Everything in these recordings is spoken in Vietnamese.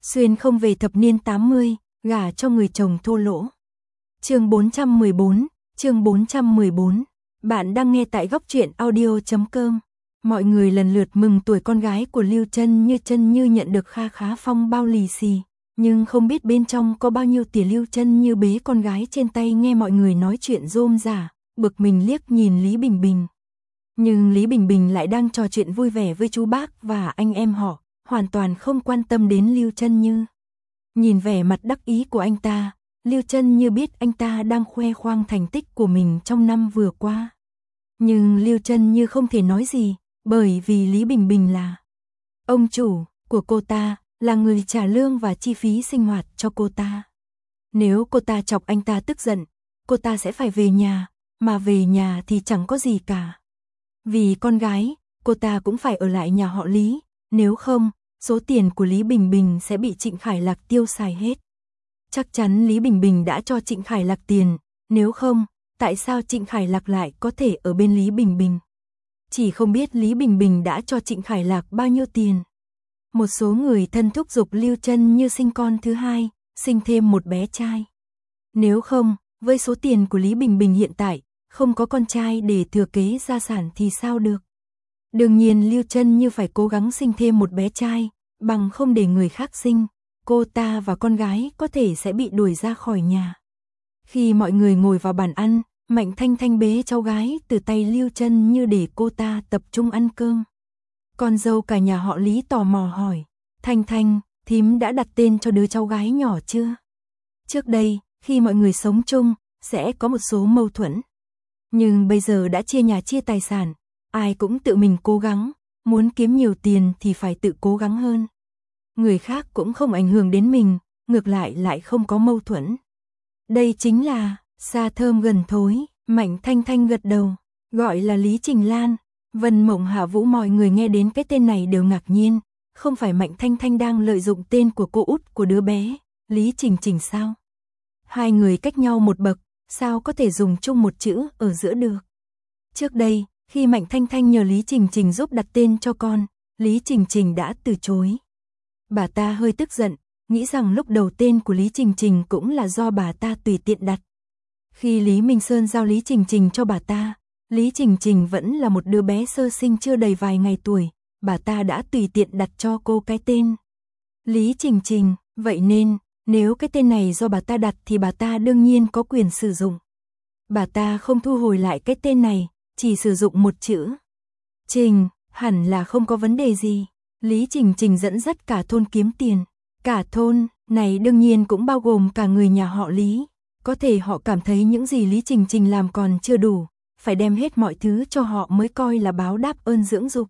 Xuyên không về thập niên 80, gả cho người chồng thô lỗ. Chương 414. Bạn đang nghe tại góc truyện audio.com. Mọi người lần lượt mừng tuổi con gái của Lưu Chân Như nhận được kha khá phong bao lì xì, nhưng không biết bên trong có bao nhiêu tiền. Lưu Chân Như bế con gái trên tay nghe mọi người nói chuyện rôm rả, bực mình liếc nhìn Lý Bình Bình. Nhưng Lý Bình Bình lại đang trò chuyện vui vẻ với chú bác và anh em họ, hoàn toàn không quan tâm đến Lưu Chân Như. Nhìn vẻ mặt đắc ý của anh ta, Lưu Chân Như biết anh ta đang khoe khoang thành tích của mình trong năm vừa qua. Nhưng Lưu Chân Như không thể nói gì, bởi vì Lý Bình Bình là ông chủ của cô ta, là người trả lương và chi phí sinh hoạt cho cô ta. Nếu cô ta chọc anh ta tức giận, cô ta sẽ phải về nhà, mà về nhà thì chẳng có gì cả. Vì con gái, cô ta cũng phải ở lại nhà họ Lý, nếu không, số tiền của Lý Bình Bình sẽ bị Trịnh Khải Lạc tiêu xài hết. Chắc chắn Lý Bình Bình đã cho Trịnh Khải Lạc tiền, nếu không, tại sao Trịnh Khải Lạc lại có thể ở bên Lý Bình Bình? Chỉ không biết Lý Bình Bình đã cho Trịnh Khải Lạc bao nhiêu tiền. Một số người thân thúc giục Lưu Chân Như sinh con thứ hai, sinh thêm một bé trai. Nếu không, với số tiền của Lý Bình Bình hiện tại, không có con trai để thừa kế gia sản thì sao được? Đương nhiên Lưu Chân Như phải cố gắng sinh thêm một bé trai, bằng không để người khác sinh, cô ta và con gái có thể sẽ bị đuổi ra khỏi nhà. Khi mọi người ngồi vào bàn ăn, Mạnh Thanh Thanh bế cháu gái từ tay Lưu Chân Như để cô ta tập trung ăn cơm. Con dâu cả nhà họ Lý tò mò hỏi, Thanh Thanh, thím đã đặt tên cho đứa cháu gái nhỏ chưa? Trước đây, khi mọi người sống chung, sẽ có một số mâu thuẫn. Nhưng bây giờ đã chia nhà chia tài sản, ai cũng tự mình cố gắng, muốn kiếm nhiều tiền thì phải tự cố gắng hơn. Người khác cũng không ảnh hưởng đến mình, ngược lại không có mâu thuẫn. Đây chính là xa thơm gần thối. Mạnh Thanh Thanh gật đầu, gọi là Lý Trình Lan. Vân Mộng Hạ Vũ, mọi người nghe đến cái tên này đều ngạc nhiên, không phải Mạnh Thanh Thanh đang lợi dụng tên của cô út của đứa bé, Lý Trình Trình sao? Hai người cách nhau một bậc, sao có thể dùng chung một chữ ở giữa được? Trước đây, khi Mạnh Thanh Thanh nhờ Lý Trình Trình giúp đặt tên cho con, Lý Trình Trình đã từ chối. Bà ta hơi tức giận, nghĩ rằng lúc đầu tên của Lý Trình Trình cũng là do bà ta tùy tiện đặt. Khi Lý Minh Sơn giao Lý Trình Trình cho bà ta, Lý Trình Trình vẫn là một đứa bé sơ sinh chưa đầy vài ngày tuổi, bà ta đã tùy tiện đặt cho cô cái tên Lý Trình Trình, vậy nên, nếu cái tên này do bà ta đặt thì bà ta đương nhiên có quyền sử dụng. Bà ta không thu hồi lại cái tên này, chỉ sử dụng một chữ Trình, hẳn là không có vấn đề gì. Lý Trình Trình dẫn dắt cả thôn kiếm tiền. Cả thôn này đương nhiên cũng bao gồm cả người nhà họ Lý. Có thể họ cảm thấy những gì Lý Trình Trình làm còn chưa đủ, phải đem hết mọi thứ cho họ mới coi là báo đáp ơn dưỡng dục.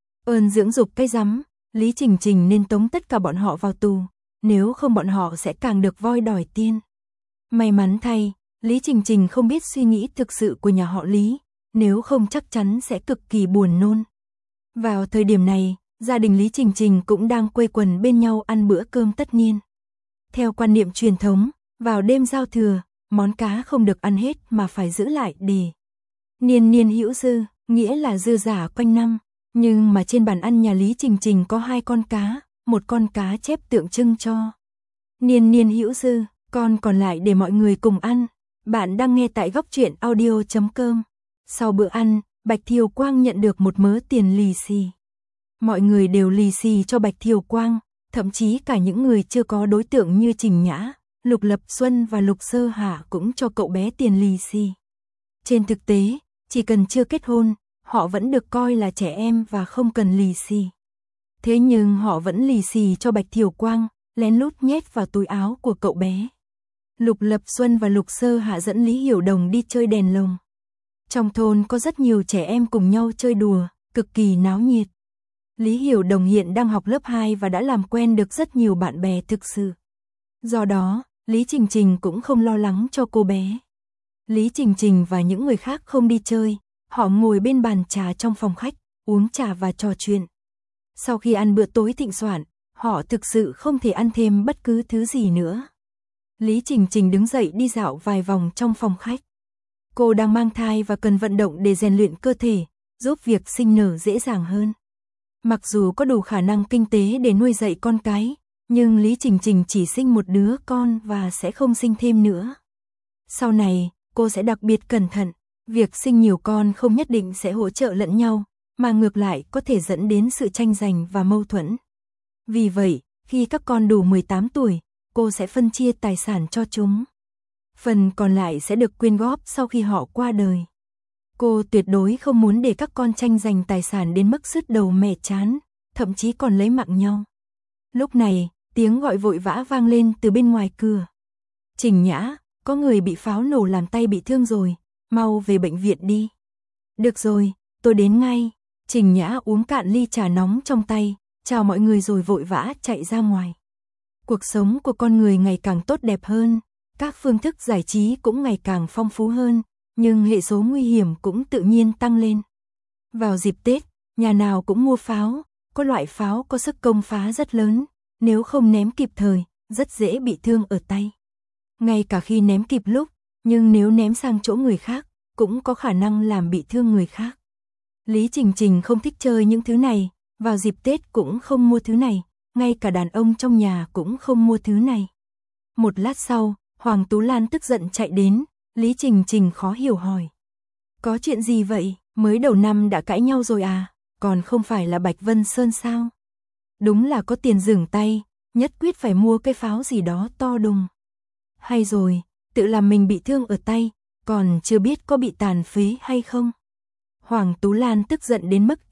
Ơn dưỡng dục cái rắm, Lý Trình Trình nên tống tất cả bọn họ vào tù, nếu không bọn họ sẽ càng được voi đòi tiên. May mắn thay, Lý Trình Trình không biết suy nghĩ thực sự của nhà họ Lý, nếu không chắc chắn sẽ cực kỳ buồn nôn. Vào thời điểm này, gia đình Lý Trình Trình cũng đang quây quần bên nhau ăn bữa cơm tất niên. Theo quan niệm truyền thống, vào đêm giao thừa, món cá không được ăn hết mà phải giữ lại để niên niên hữu dư, nghĩa là dư giả quanh năm. Nhưng mà trên bàn ăn nhà Lý Trình Trình có 2 con cá, một con cá chép tượng trưng cho niên niên hữu dư, con còn lại để mọi người cùng ăn. Bạn đang nghe tại góc truyện audio.com. Sau bữa ăn, Bạch Thiều Quang nhận được một mớ tiền lì xì. Mọi người đều lì xì cho Bạch Thiều Quang, thậm chí cả những người chưa có đối tượng như Trình Nhã, Lục Lập Xuân và Lục Sơ Hạ cũng cho cậu bé tiền lì xì. Trên thực tế, chỉ cần chưa kết hôn, họ vẫn được coi là trẻ em và không cần lì xì. Thế nhưng họ vẫn lì xì cho Bạch Thiều Quang, lén lút nhét vào túi áo của cậu bé. Lục Lập Xuân và Lục Sơ Hạ dẫn Lý Hiểu Đồng đi chơi đèn lồng. Trong thôn có rất nhiều trẻ em cùng nhau chơi đùa, cực kỳ náo nhiệt. Lý Hiểu Đồng hiện đang học lớp 2 và đã làm quen được rất nhiều bạn bè thực sự. Do đó, Lý Trình Trình cũng không lo lắng cho cô bé. Lý Trình Trình và những người khác không đi chơi, họ ngồi bên bàn trà trong phòng khách, uống trà và trò chuyện. Sau khi ăn bữa tối thịnh soạn, họ thực sự không thể ăn thêm bất cứ thứ gì nữa. Lý Trình Trình đứng dậy đi dạo vài vòng trong phòng khách. Cô đang mang thai và cần vận động để rèn luyện cơ thể, giúp việc sinh nở dễ dàng hơn. Mặc dù có đủ khả năng kinh tế để nuôi dạy con cái, Nhưng Lý Trình Trình chỉ sinh một đứa con và sẽ không sinh thêm nữa. Sau này, cô sẽ đặc biệt cẩn thận, việc sinh nhiều con không nhất định sẽ hỗ trợ lẫn nhau, mà ngược lại có thể dẫn đến sự tranh giành và mâu thuẫn. Vì vậy, khi các con đủ 18 tuổi, cô sẽ phân chia tài sản cho chúng. Phần còn lại sẽ được quyên góp sau khi họ qua đời. Cô tuyệt đối không muốn để các con tranh giành tài sản đến mức sứt đầu mẻ trán, thậm chí còn lấy mạng nhau. Lúc này, tiếng gọi vội vã vang lên từ bên ngoài cửa. Trình Nhã, có người bị pháo nổ làm tay bị thương rồi, mau về bệnh viện đi. Được rồi, tôi đến ngay. Trình Nhã uống cạn ly trà nóng trong tay, chào mọi người rồi vội vã chạy ra ngoài. Cuộc sống của con người ngày càng tốt đẹp hơn, các phương thức giải trí cũng ngày càng phong phú hơn, nhưng hệ số nguy hiểm cũng tự nhiên tăng lên. Vào dịp Tết, nhà nào cũng mua pháo, có loại pháo có sức công phá rất lớn, nếu không ném kịp thời, rất dễ bị thương ở tay. Ngay cả khi ném kịp lúc, nhưng nếu ném sang chỗ người khác, cũng có khả năng làm bị thương người khác. Lý Trình Trình không thích chơi những thứ này, vào dịp Tết cũng không mua thứ này, ngay cả đàn ông trong nhà cũng không mua thứ này. Một lát sau, Hoàng Tú Lan tức giận chạy đến, Lý Trình Trình khó hiểu hỏi. Có chuyện gì vậy, mới đầu năm đã cãi nhau rồi à, còn không phải là Bạch Vân Sơn sao? Đúng là có tiền dửng tay, nhất quyết phải mua cái pháo gì đó to đùng. Hay rồi, tự làm mình bị thương ở tay, còn chưa biết có bị tàn phế hay không. Hoàng Tú Lan tức giận đến mức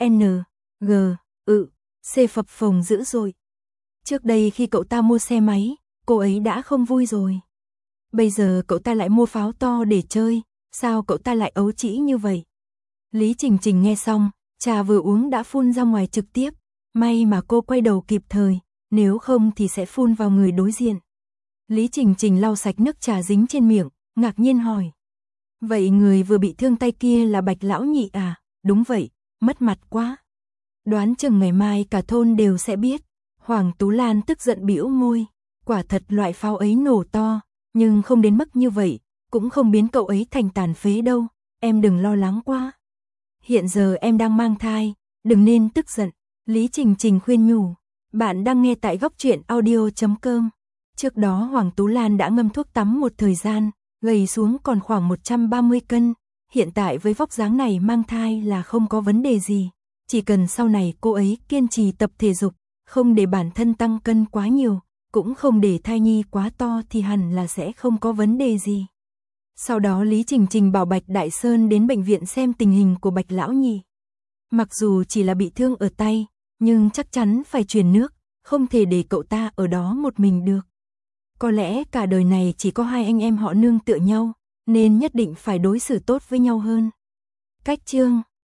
C phập phồng dữ dội. Trước đây khi cậu ta mua xe máy, cô ấy đã không vui rồi. Bây giờ cậu ta lại mua pháo to để chơi, sao cậu ta lại ấu trĩ như vậy? Lý Trình Trình nghe xong, trà vừa uống đã phun ra ngoài trực tiếp, may mà cô quay đầu kịp thời, nếu không thì sẽ phun vào người đối diện. Lý Trình Trình lau sạch nước trà dính trên miệng, ngạc nhiên hỏi. Vậy người vừa bị thương tay kia là Bạch Lão Nhị à? Đúng vậy, mất mặt quá. Đoán chừng ngày mai cả thôn đều sẽ biết. Hoàng Tú Lan tức giận bĩu môi, quả thật loại pháo ấy nổ to, nhưng không đến mức như vậy, cũng không biến cậu ấy thành tàn phế đâu, em đừng lo lắng quá. Hiện giờ em đang mang thai, đừng nên tức giận, Lý Trình Trình khuyên nhủ. Bạn đang nghe tại Góc Truyện Audio.com. Trước đó Hoàng Tú Lan đã ngâm thuốc tắm một thời gian, gầy xuống còn khoảng 130 cân, hiện tại với vóc dáng này mang thai là không có vấn đề gì, chỉ cần sau này cô ấy kiên trì tập thể dục, không để bản thân tăng cân quá nhiều, cũng không để thai nhi quá to thì hẳn là sẽ không có vấn đề gì. Sau đó Lý Trình Trình bảo Bạch Đại Sơn đến bệnh viện xem tình hình của Bạch Lão Nhị. Mặc dù chỉ là bị thương ở tay, nhưng chắc chắn phải truyền nước, không thể để cậu ta ở đó một mình được. Có lẽ cả đời này chỉ có hai anh em họ nương tựa nhau, nên nhất định phải đối xử tốt với nhau hơn. Cách chương